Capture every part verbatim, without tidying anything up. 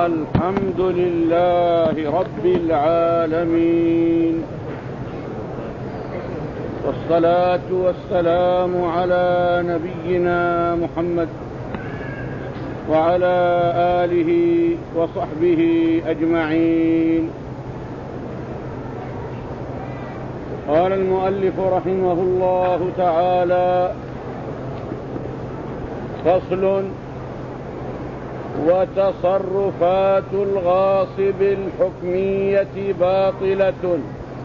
الحمد لله رب العالمين، والصلاة والسلام على نبينا محمد وعلى آله وصحبه أجمعين. قال المؤلف رحمه الله تعالى: فصل: وتصرفات الغاصب الحكمية باطلة،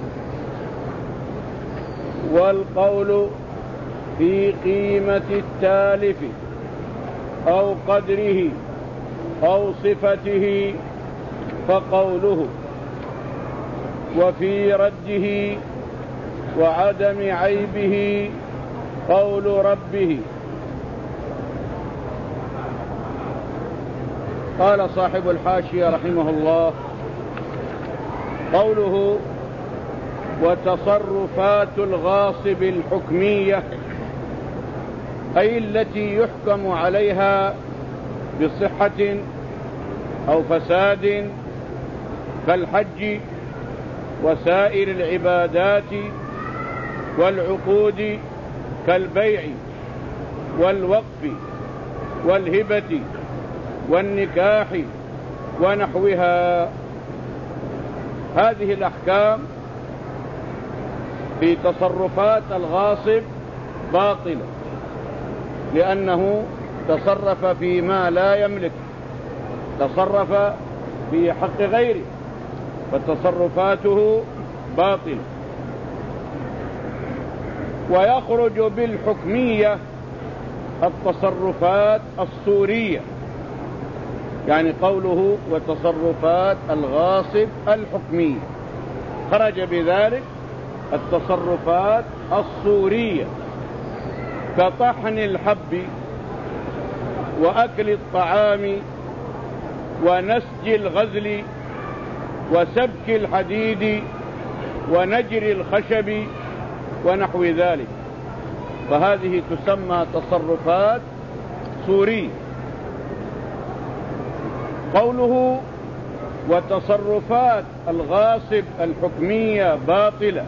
والقول في قيمة التالف أو قدره أو صفته فقوله، وفي رده وعدم عيبه قول ربه. قال صاحب الحاشية رحمه الله: قوله وتصرفات الغاصب الحكمية، أي التي يحكم عليها بصحة أو فساد كالحج وسائر العبادات والعقود كالبيع والوقف والهبة والنكاح ونحوها. هذه الأحكام في تصرفات الغاصب باطلة، لأنه تصرف فيما لا يملك، تصرف في حق غيره، فتصرفاته باطلة. ويخرج بالحكمية التصرفات الصورية، يعني قوله وتصرفات الغاصب الحكمية خرج بذلك التصرفات الصورية، كطحن الحب وأكل الطعام ونسج الغزل وسبك الحديد ونجر الخشب ونحو ذلك، فهذه تسمى تصرفات صورية. قوله وتصرفات الغاصب الحكمية باطلة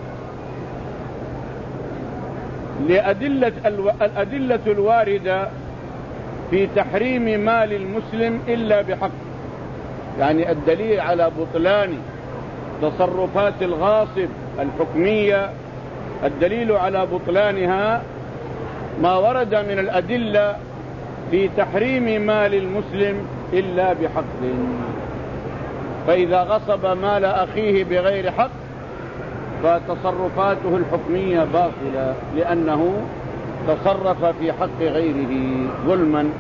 لأدلة الأدلة الواردة في تحريم مال المسلم إلا بحق، يعني الدليل على بطلان تصرفات الغاصب الحكمية، الدليل على بطلانها ما ورد من الأدلة في تحريم مال المسلم إلا بحق. فإذا غصب مال أخيه بغير حق فتصرفاته الحكمية باطلة، لأنه تصرف في حق غيره ظلما.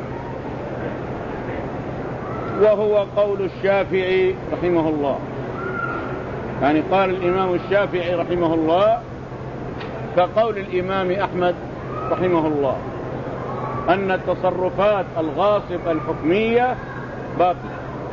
وهو قول الشافعي رحمه الله، يعني قال الإمام الشافعي رحمه الله كقول الإمام أحمد رحمه الله أن التصرفات الغاصب الحكمية باطلة.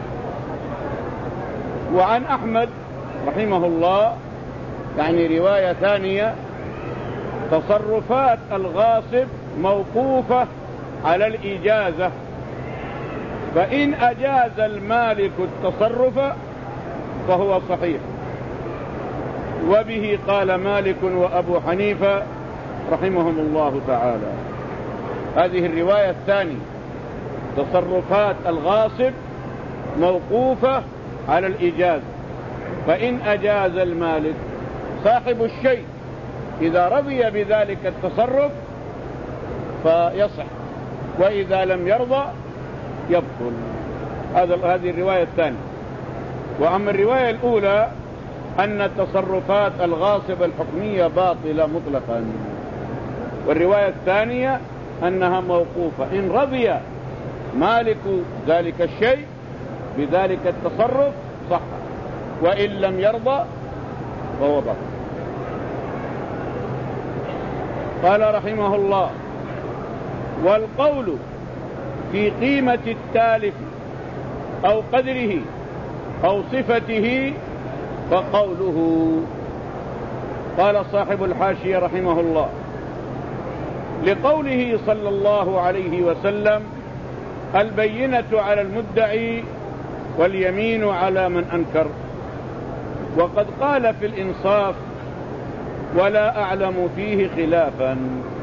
وعن أحمد رحمه الله يعني رواية ثانية: تصرفات الغاصب موقوفة على الإجازة، فإن أجاز المالك التصرف فهو صحيح. وبه قال مالك وأبو حنيفة رحمهم الله تعالى. هذه الرواية الثانية: تصرفات الغاصب موقوفة على الإجازة، فإن أجاز المالك صاحب الشيء إذا رضي بذلك التصرف فيصح، وإذا لم يرضى يبطل. هذا هذه الرواية الثانية. وأما الرواية الأولى أن تصرفات الغاصب الحكمية باطلة مطلقا، والرواية الثانية أنها موقوفة، إن رضي مالك ذلك الشيء بذلك التصرف صح، وإن لم يرضى فهو باطل. قال رحمه الله: والقول في قيمة التالف أو قدره أو صفته فقوله. قال صاحب الحاشية رحمه الله: لقوله صلى الله عليه وسلم: البينة على المدعي واليمين على من أنكر. وقد قال في الإنصاف: ولا أعلم فيه خلافا.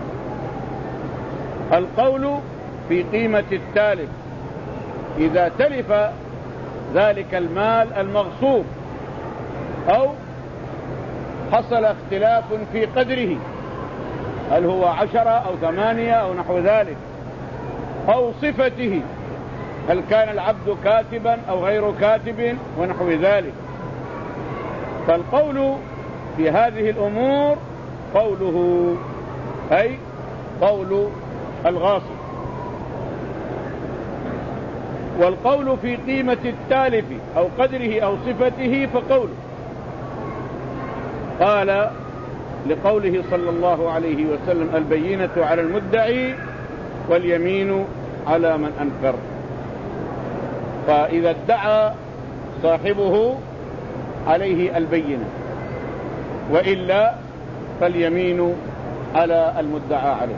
القول في قيمة التالف إذا تلف ذلك المال المغصوب، أو حصل اختلاف في قدره، هل هو عشرة أو ثمانية أو نحو ذلك، أو صفته، هل كان العبد كاتبا أو غير كاتب ونحو ذلك. فالقول في هذه الأمور قوله، أي قول الغاصب. والقول في قيمة التالف أو قدره أو صفته فقوله. قال لقوله صلى الله عليه وسلم: البينة على المدعي واليمين على من أنكر. فإذا ادعى صاحبه عليه البينة، وإلا فاليمين على المدعى عليه.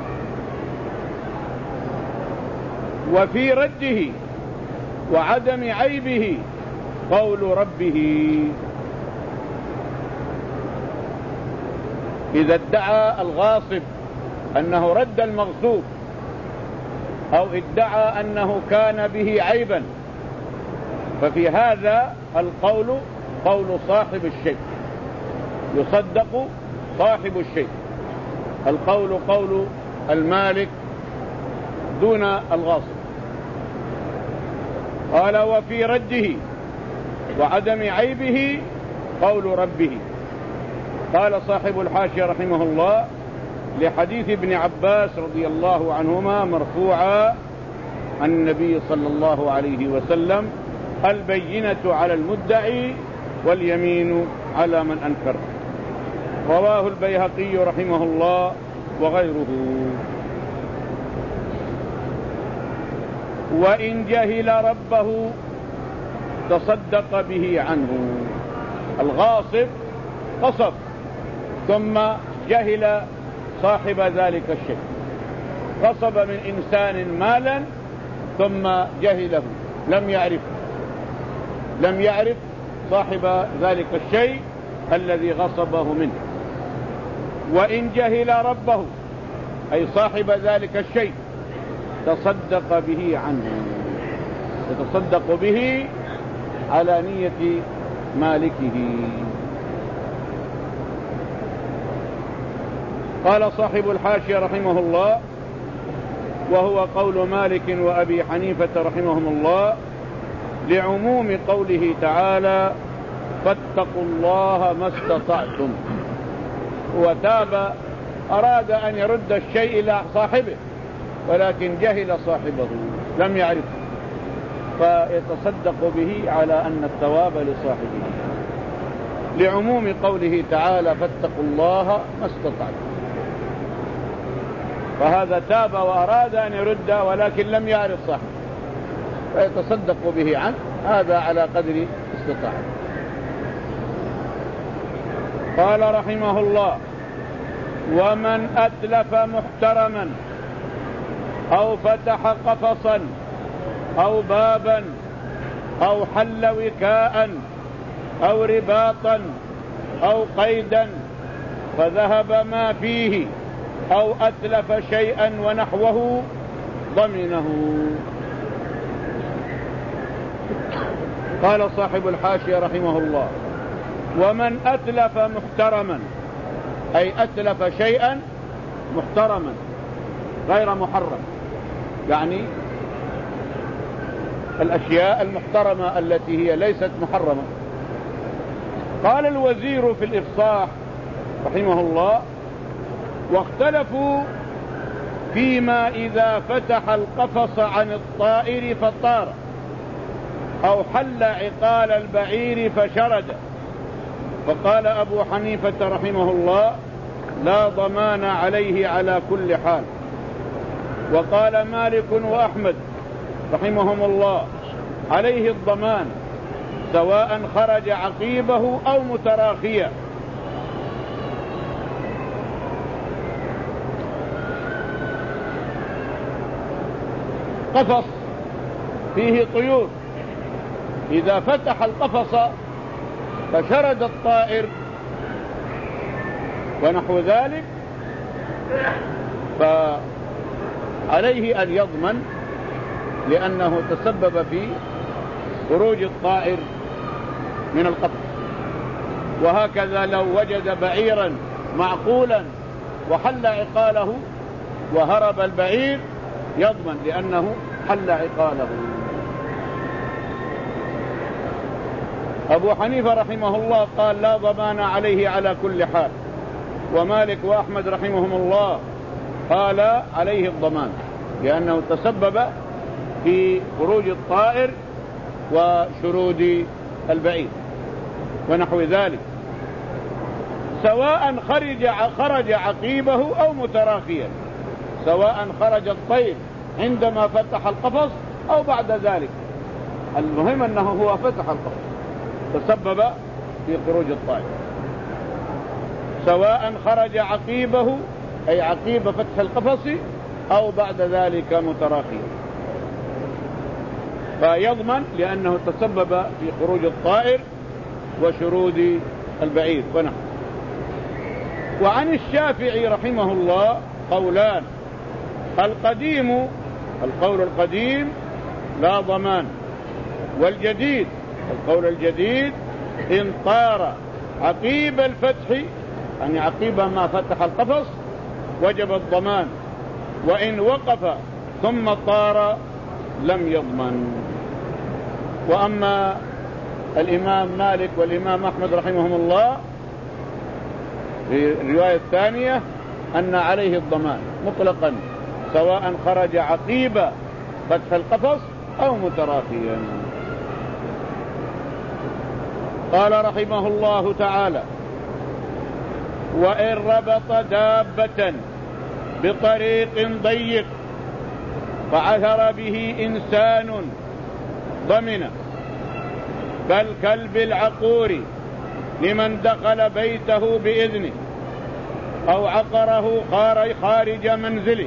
وفي رده وعدم عيبه قول ربه. إذا ادعى الغاصب أنه رد المغصوب، أو ادعى أنه كان به عيبا، ففي هذا القول قول صاحب الشيء، يصدق صاحب الشيء. القول قول المالك دون الغاصب. قال: وفي رده وعدم عيبه قول ربه. قال صاحب الحاشية رحمه الله: لحديث ابن عباس رضي الله عنهما مرفوعا عن النبي صلى الله عليه وسلم: البينة على المدعي واليمين على من أنكر. رواه البيهقي رحمه الله وغيره. وإن جهل ربه تصدق به عنه. الغاصب غصب ثم جهل صاحب ذلك الشيء، غصب من إنسان مالا ثم جهله، لم يعرف لم يعرف صاحب ذلك الشيء الذي غصبه منه. وإن جهل ربه أي صاحب ذلك الشيء تصدق به عنه، يتصدق به على نية مالكه. قال صاحب الحاشية رحمه الله: وهو قول مالك وأبي حنيفة رحمهم الله لعموم قوله تعالى: فاتقوا الله ما استطعتم. وتاب أراد أن يرد الشيء إلى صاحبه، ولكن جهل صاحبه لم يعرف، فيتصدق به على أن الثواب لصاحبه، لعموم قوله تعالى: فاتقوا الله ما استطعتم. فهذا تاب وأراد أن يرد ولكن لم يعرف صاحبه، فيتصدق به عنه، هذا على قدر استطاعته. قال رحمه الله: ومن أتلف محترما أو فتح قفصا أو بابا أو حل وكاء أو رباطا أو قيدا فذهب ما فيه أو أتلف شيئا ونحوه ضمنه. قال صاحب الحاشية رحمه الله: ومن أتلف محترما أي أتلف شيئا محترما غير محرم، يعني الأشياء المحترمة التي هي ليست محرمة. قال الوزير في الإفصاح رحمه الله: واختلفوا فيما إذا فتح القفص عن الطائر فطار، أو حل عقال البعير فشرد. فقال أبو حنيفة رحمه الله: لا ضمان عليه على كل حال. وقال مالك وأحمد رحمهم الله: عليه الضمان سواء خرج عقيبه أو متراخيا. قفص فيه طيور إذا فتح القفص فشرد الطائر ونحو ذلك فعليه أن يضمن، لأنه تسبب في خروج الطائر من القفص. وهكذا لو وجد بعيرا معقولا وحل عقاله وهرب البعير يضمن، لأنه حل عقاله. أبو حنيفة رحمه الله قال لا ضمان عليه على كل حال، ومالك وأحمد رحمهم الله قال عليه الضمان، لأنه تسبب في خروج الطائر وشرود البعير ونحو ذلك، سواء خرج خرج عقيبه أو متراخيا، سواء خرج الطير عندما فتح القفص أو بعد ذلك، المهم أنه هو فتح القفص تسبب في خروج الطائر، سواء خرج عقيبه أي عقيب فتح القفص أو بعد ذلك متراخيا، فيضمن لأنه تسبب في خروج الطائر وشرود البعير ونحو. وعن الشافعي رحمه الله قولان: القديم القول القديم لا ضمان، والجديد القول الجديد إن طار عقيب الفتح، يعني عقيب ما فتح القفص وجب الضمان، وإن وقف ثم طار لم يضمن. وأما الإمام مالك والإمام أحمد رحمهم الله في الرواية الثانية أن عليه الضمان مطلقا، سواء خرج عقيب فتح القفص أو متراخيا. قال رحمه الله تعالى: وإن ربط دابة بطريق ضيق فعثر به إنسان ضمن، كالكلب العقور لمن دخل بيته بإذنه أو عقره خارج منزله.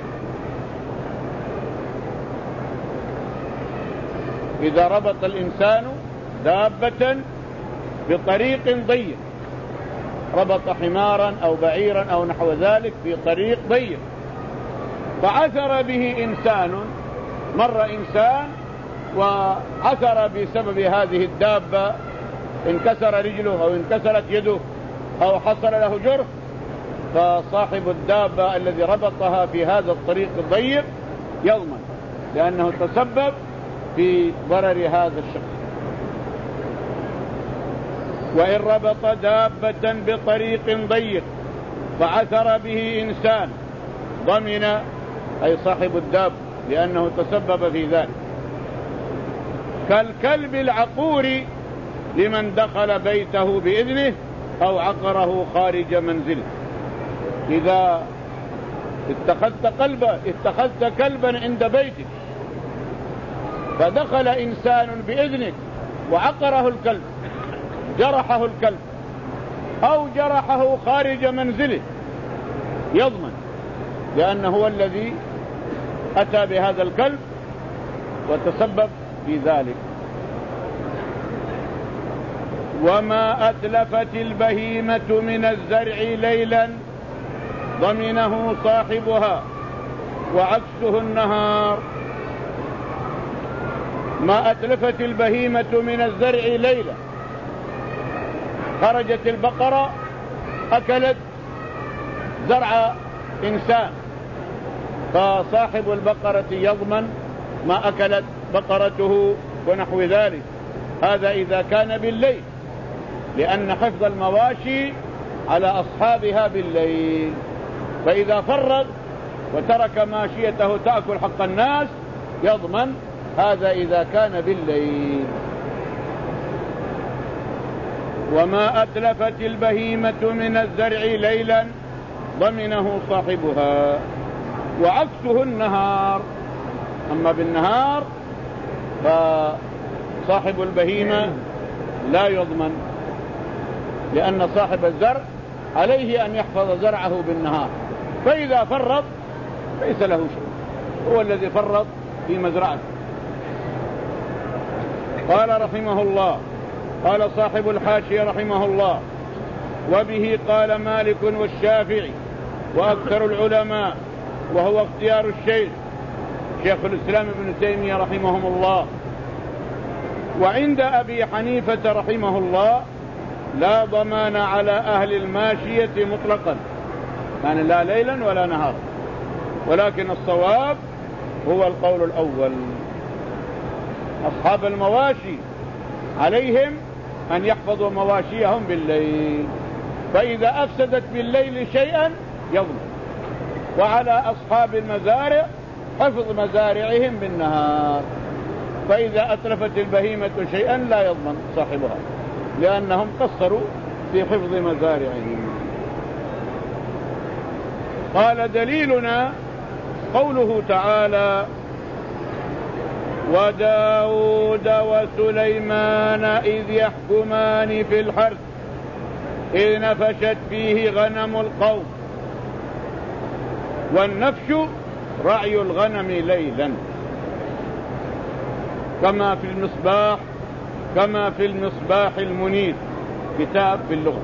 إذا ربط الإنسان دابة بطريق ضيق، ربط حمارا أو بعيرا أو نحو ذلك في طريق ضيق، فعثر به إنسان، مر إنسان وعثر بسبب هذه الدابة، انكسر رجله أو انكسرت يده أو حصل له جرح، فصاحب الدابة الذي ربطها في هذا الطريق الضيق يضمن، لأنه تسبب في ضرر هذا الشخص. وإن ربط دابة بطريق ضيق فعثر به إنسان ضمن، أي صاحب الدابة، لأنه تسبب في ذلك، كالكلب العقور لمن دخل بيته بإذنه أو عقره خارج منزله. إذا اتخذت قلبا اتخذت كلبا عند بيتك فدخل إنسان بإذنك وعقره الكلب، جرحه الكلب أو جرحه خارج منزله، يضمن، لأنه هو الذي أتى بهذا الكلب وتسبب في ذلك. وما أتلفت البهيمة من الزرع ليلا ضمنه صاحبها وعكسه النهار. ما أتلفت البهيمة من الزرع ليلا، خرجت البقرة أكلت زرع إنسان، فصاحب البقرة يضمن ما أكلت بقرته ونحو ذلك، هذا إذا كان بالليل، لأن حفظ المواشي على أصحابها بالليل، فإذا فرغ وترك ماشيته تأكل حق الناس يضمن، هذا إذا كان بالليل. وما أتلفت البهيمة من الزرع ليلا ضمنه صاحبها وعكسه النهار. أما بالنهار فصاحب البهيمة لا يضمن، لأن صاحب الزرع عليه أن يحفظ زرعه بالنهار، فإذا فرط ليس له شيء، هو الذي فرط في مزرعته. قال رحمه الله، قال صاحب الحاشية رحمه الله: وبه قال مالك والشافعي وأكثر العلماء، وهو اختيار الشيخ شيخ الإسلام ابن تيمية رحمهم الله. وعند أبي حنيفة رحمه الله لا ضمان على أهل الماشية مطلقا، يعني لا ليلا ولا نهارا، ولكن الصواب هو القول الأول. أصحاب المواشي عليهم أن يحفظوا مواشيهم بالليل، فإذا أفسدت بالليل شيئا يضمن، وعلى أصحاب المزارع حفظ مزارعهم بالنهار، فإذا أتلفت البهيمة شيئا لا يضمن صاحبها، لأنهم قصروا في حفظ مزارعهم. قال: دليلنا قوله تعالى: وداود وسليمان إذ يحكمان في الحرث إذ نفشت فيه غنم القوم. والنفش رعي الغنم ليلا، كما في المصباح كما في المصباح المنير، كتاب في اللغة.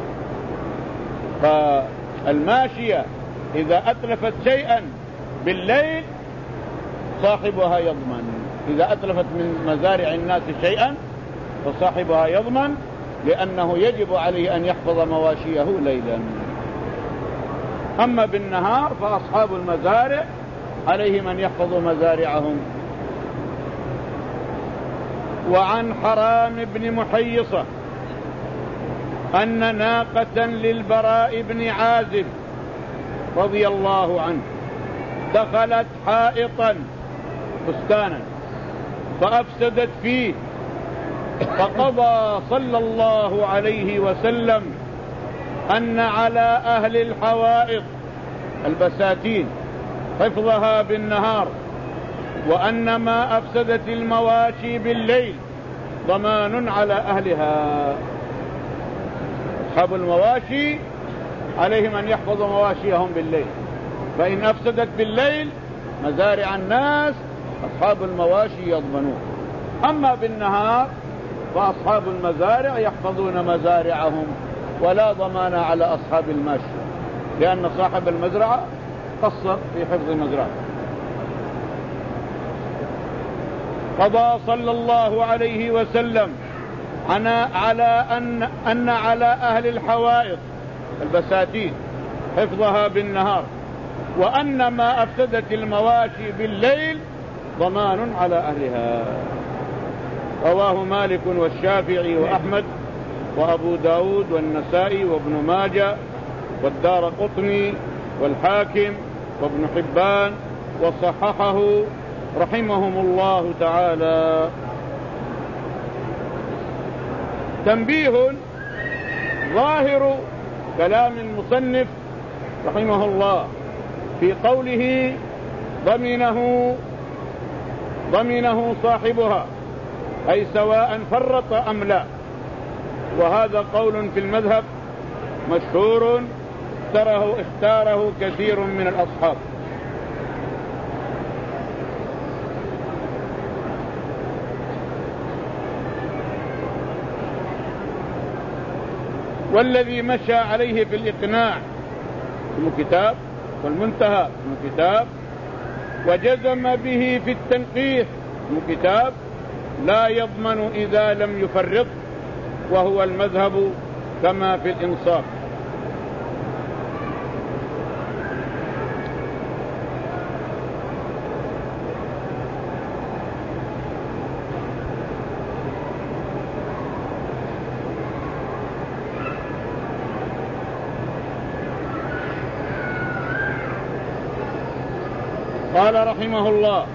فالماشية إذا أتلفت شيئا بالليل صاحبها يضمن، إذا أتلفت من مزارع الناس شيئا فصاحبها يضمن، لأنه يجب عليه أن يحفظ مواشيه ليلا. أما بالنهار فأصحاب المزارع عليهم أن يحفظوا مزارعهم. وعن حرام بن محيصة أن ناقة للبراء بن عازب رضي الله عنه دخلت حائطا بستانا فأفسدت فيه، فقضى صلى الله عليه وسلم أن على أهل الحوائط البساتين حفظها بالنهار، وأن ما أفسدت المواشي بالليل ضمان على أهلها. أصحاب المواشي عليهم أن يحفظوا مواشيهم بالليل، فإن أفسدت بالليل مزارع الناس أصحاب المواشي يضمنون. أما بالنهار فأصحاب المزارع يحفظون مزارعهم، ولا ضمان على أصحاب الماشي، لأن صاحب المزرعة قصر في حفظ مزرعته. قضى صلى الله عليه وسلم على أن, أن على أهل الحوائط البساتين حفظها بالنهار، وأن ما أفسدت المواشي بالليل ضمان على أهلها. رواه مالك والشافعي وأحمد وأبو داود والنسائي وابن ماجه والدار قطني والحاكم وابن حبان وصححه رحمهم الله تعالى. تنبيه: ظاهر كلام المصنف رحمه الله في قوله ضمنه ضمنه صاحبها، أي سواء فرط أم لا، وهذا قول في المذهب مشهور اختاره, اختاره كثير من الأصحاب. والذي مشى عليه في الإقناع في الكتاب والمنتهى في الكتاب، وجزم به في التنقيح في الكتاب، لا يضمن إذا لم يفرط، وهو المذهب كما في الإنصاف. قال رحمه الله: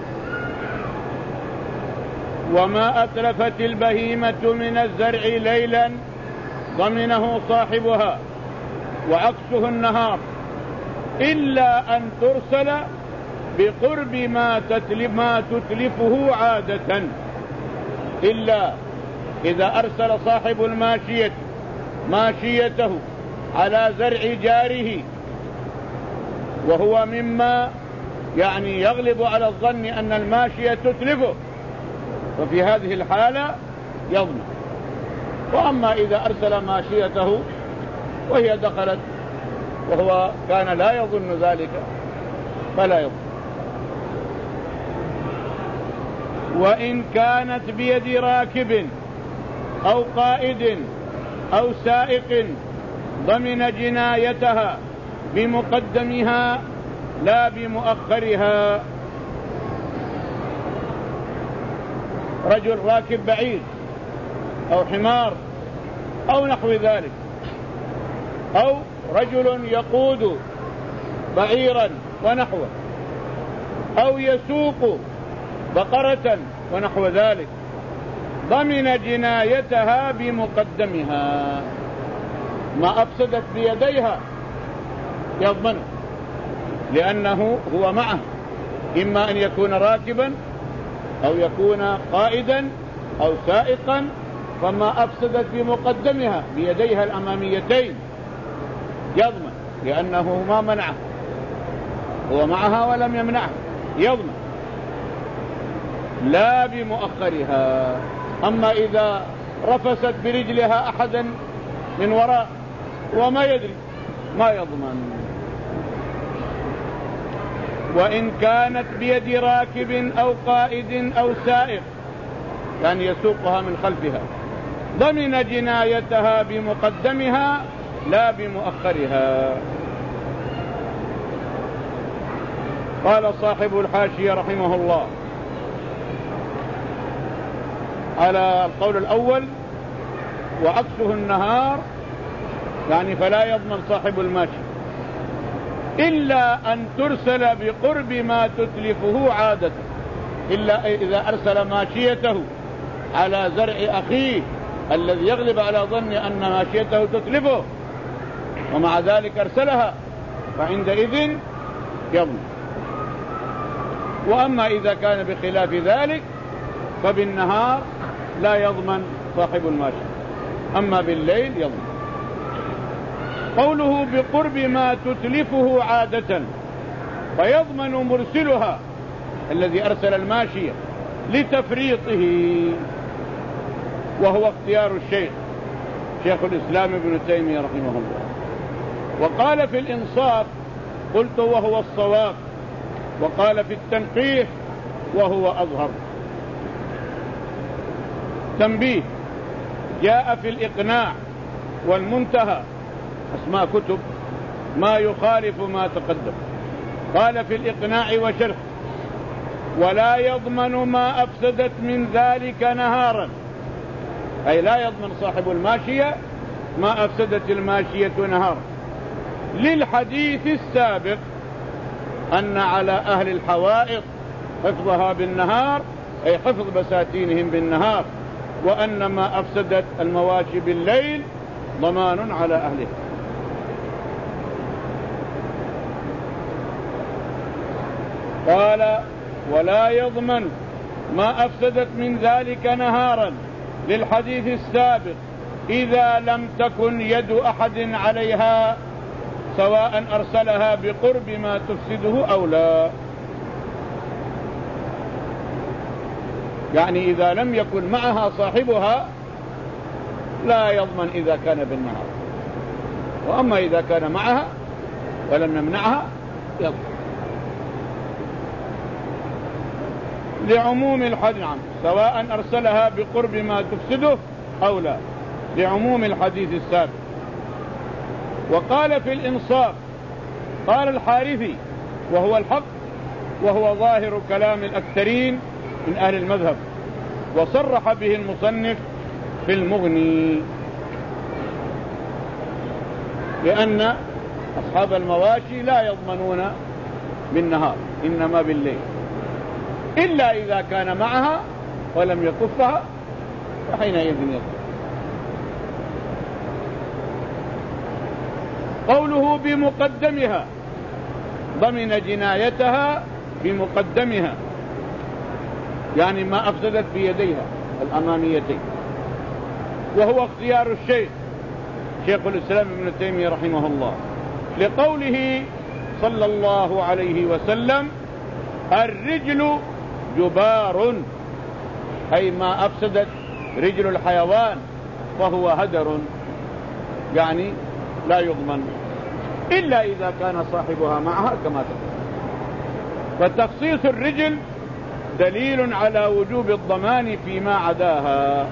وما أتلفت البهيمة من الزرع ليلا ضمنه صاحبها، وعكسه النهار، إلا أن ترسل بقرب ما تتلف ما تتلفه عادة، إلا إذا أرسل صاحب الماشية ماشيته على زرع جاره، وهو مما يعني يغلب على الظن أن الماشية تتلفه، ففي هذه الحالة يضمن. وأما إذا أرسل ماشيته وهي دخلت وهو كان لا يظن ذلك فلا يضمن. وإن كانت بيد راكب أو قائد أو سائق ضمن جنايتها بمقدمها لا بمؤخرها. رجل راكب بعير أو حمار أو نحو ذلك، أو رجل يقود بعيرا ونحوه، أو يسوق بقرة ونحو ذلك، ضمن جنايتها بمقدمها، ما أفسدت بيديها يضمن، لأنه هو معه، إما أن يكون راكبا أو يكون قائدا أو سائقا، فما أفسدت بمقدمها بيديها الأماميتين يضمن، لأنه ما منعه، هو معها ولم يمنعه، يضمن لا بمؤخرها. أما إذا رفست برجلها أحدا من وراء وما يدري ما يضمن. وإن كانت بيد راكب أو قائد أو سائق، يعني يسوقها من خلفها، ضمن جنايتها بمقدمها لا بمؤخرها. قال صاحب الحاشية رحمه الله على القول الأول وعكسه النهار، يعني فلا يضمن صاحب الماشي إلا أن ترسل بقرب ما تتلفه عادة، إلا إذا أرسل ماشيته على زرع أخيه الذي يغلب على ظن أن ماشيته تتلفه ومع ذلك أرسلها، فعندئذ يضمن. وأما إذا كان بخلاف ذلك فبالنهار لا يضمن صاحب الماشي، أما بالليل يضمن. قوله بقرب ما تتلفه عادة، فيضمن مرسلها الذي أرسل الماشية لتفريطه، وهو اختيار الشيخ شيخ الإسلام ابن تيمية رحمه الله. وقال في الإنصاف قلت وهو الصواب، وقال في التنقيح وهو أظهر. تنبيه: جاء في الإقناع والمنتهى أسماء كتب ما يخالف ما تقدم. قال في الإقناع وشرح: ولا يضمن ما أفسدت من ذلك نهارا، أي لا يضمن صاحب الماشية ما أفسدت الماشية نهارا، للحديث السابق أن على أهل الحوائط حفظها بالنهار، أي حفظ بساتينهم بالنهار، وأن ما أفسدت المواشي بالليل ضمان على أهلها. قال: ولا يضمن ما أفسدت من ذلك نهارا، للحديث السابق إذا لم تكن يد أحد عليها، سواء أرسلها بقرب ما تفسده أو لا. يعني إذا لم يكن معها صاحبها لا يضمن إذا كان بالنهار، وأما إذا كان معها ولم يمنعها يضمن. لعموم الحديث، سواء أرسلها بقرب ما تفسده أو لا، لعموم الحديث السابق. وقال في الإنصاف: قال الحارثي وهو الحق، وهو ظاهر كلام الأكثرين من أهل المذهب، وصرح به المصنف في المغني، لأن أصحاب المواشي لا يضمنون بالنهار إنما بالليل، إلا إذا كان معها ولم يكفها فحينئذ يضمن. قوله بمقدمها، ضمن جنايتها بمقدمها، يعني ما أفسدت بيديها الأماميتين، وهو اختيار الشيخ شيخ الإسلام ابن تيمية رحمه الله، لقوله صلى الله عليه وسلم: الرجل جبار، أي ما أفسدت رجل الحيوان فهو هدر، يعني لا يضمن إلا إذا كان صاحبها معها كما تقول. فتخصيص الرجل دليل على وجوب الضمان فيما عداها.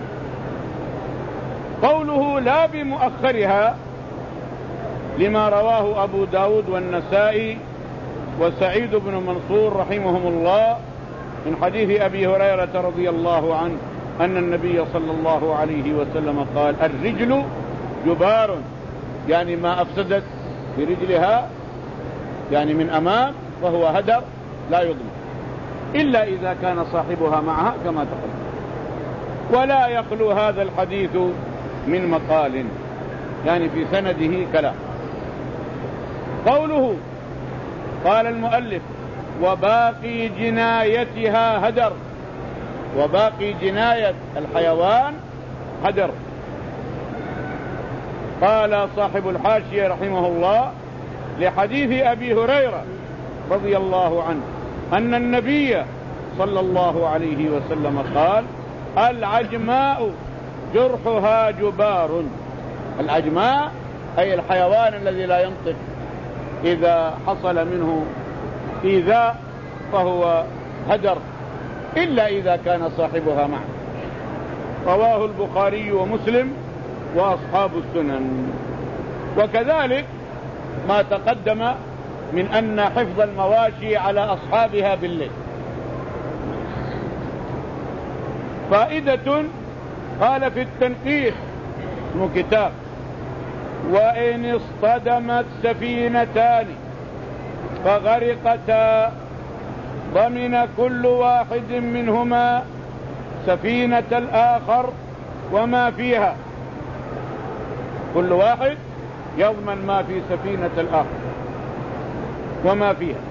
قوله لا بمؤخرها لما رواه أبو داود والنسائي وسعيد بن منصور رحمهم الله من حديث أبي هريرة رضي الله عنه أن النبي صلى الله عليه وسلم قال الرجل جبار، يعني ما أفسدت برجلها يعني من أمام فهو هدر لا يضمن إلا إذا كان صاحبها معها كما تقدم. ولا يخلو هذا الحديث من مقال، يعني في سنده كلام. قوله قال المؤلف وباقي جنايتها هدر، وباقي جناية الحيوان هدر. قال صاحب الحاشية رحمه الله لحديث أبي هريرة رضي الله عنه أن النبي صلى الله عليه وسلم قال العجماء جرحها جبار. العجماء أي الحيوان الذي لا ينطق، إذا حصل منه إيذاء فهو هدر إلا إذا كان صاحبها معه. رواه البخاري ومسلم وأصحاب السنن. وكذلك ما تقدم من أن حفظ المواشي على أصحابها بالليل. فائدة قال في التنقيح اسمه كتاب وإن اصطدمت سفينتان فغرقتا ضمن كل واحد منهما سفينة الآخر وما فيها، كل واحد يضمن ما في سفينة الآخر وما فيها.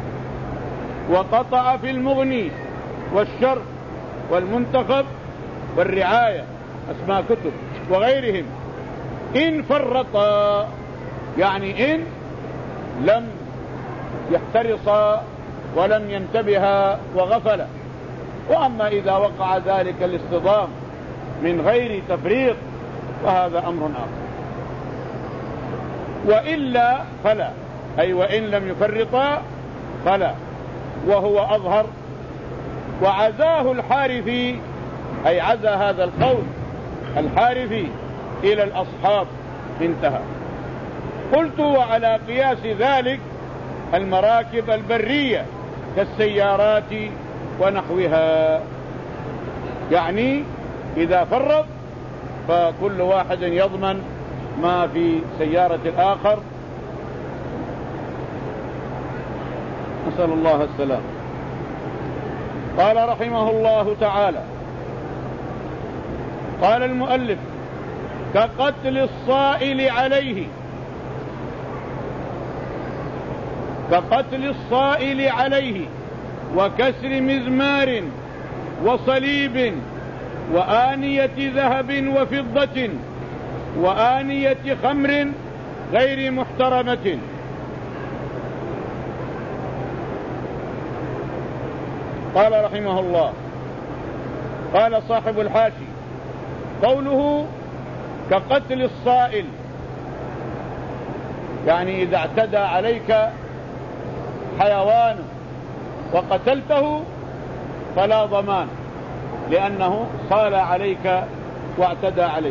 وقطع في المغني والشرف والمنتخب والرعاية أسماء كتب وغيرهم إن فرطا، يعني إن لم يحترصا ولم ينتبها وغفلا. وأما إذا وقع ذلك الاصطدام من غير تفريط فهذا أمر آخر. وإلا فلا، أي وإن لم يفرطا فلا، وهو أظهر. وعزاه الحارثي، أي عزى هذا القول الحارثي إلى الأصحاب انتهى. قلت وعلى قياس ذلك المراكب البرية كالسيارات ونحوها، يعني إذا فرط فكل واحد يضمن ما في سيارة الآخر. نسأل الله السلام. قال رحمه الله تعالى قال المؤلف كقتل الصائل عليه، كقتل الصائل عليه وكسر مزمار وصليب وآنية ذهب وفضة وآنية خمر غير محترمة. قال رحمه الله قال صاحب الحاشي قوله كقتل الصائل، يعني إذا اعتدى عليك حيوان وقتلته فلا ضمان لأنه صال عليك واعتدى عليك.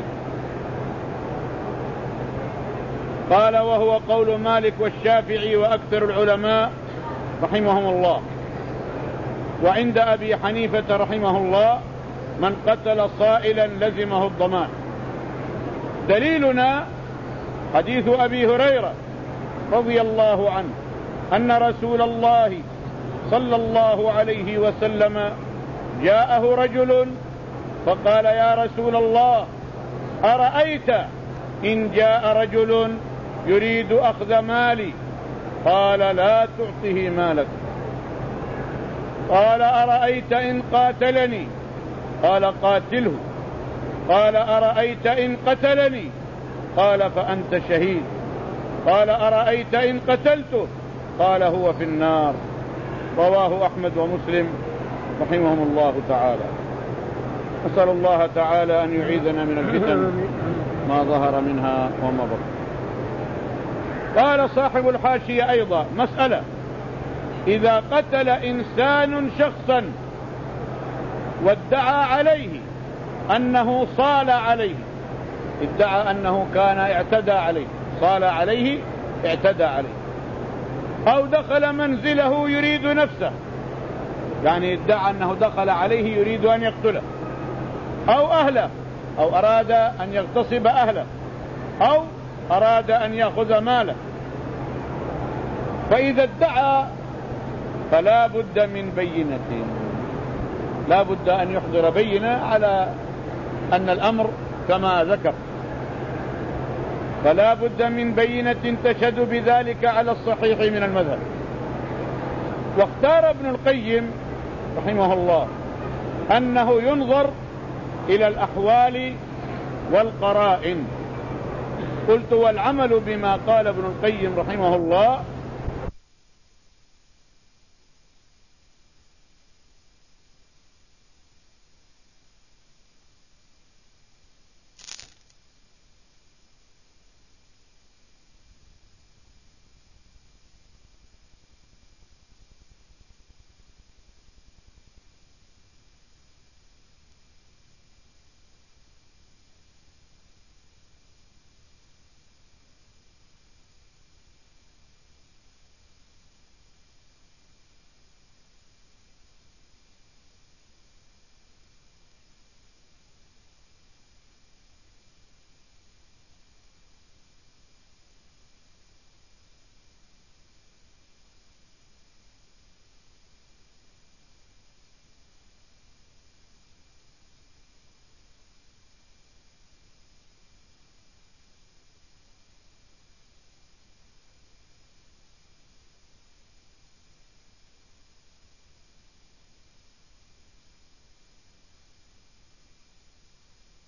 قال وهو قول مالك والشافعي وأكثر العلماء رحمهم الله. وعند أبي حنيفة رحمه الله من قتل صائلا لزمه الضمان. دليلنا حديث أبي هريرة رضي الله عنه أن رسول الله صلى الله عليه وسلم جاءه رجل فقال يا رسول الله أرأيت إن جاء رجل يريد أخذ مالي؟ قال لا تعطه مالك. قال أرأيت إن قاتلني؟ قال قاتله. قال أرأيت إن قتلني؟ قال فأنت شهيد. قال أرأيت إن قتلته؟ قال هو في النار. رواه أحمد ومسلم رحمهم الله تعالى. نسأل الله تعالى أن يعيذنا من الفتن ما ظهر منها وما بطن. قال صاحب الحاشية أيضا: مسألة: إذا قتل إنسان شخصا وادعى عليه أنه صال عليه، ادعى أنه كان اعتدى عليه، صال عليه اعتدى عليه، أو دخل منزله يريد نفسه، يعني ادعى أنه دخل عليه يريد أن يقتله، أو أهله، أو أراد أن يغتصب أهله، أو أراد أن يأخذ ماله، فإذا ادعى فلا بد من بينة، لا بد أن يحضر بينة على أن الأمر كما ذكر، فلا بد من بينة تشهد بذلك على الصحيح من المذهب. واختار ابن القيم رحمه الله أنه ينظر إلى الأحوال والقرائن. قلت: والعمل بما قال ابن القيم رحمه الله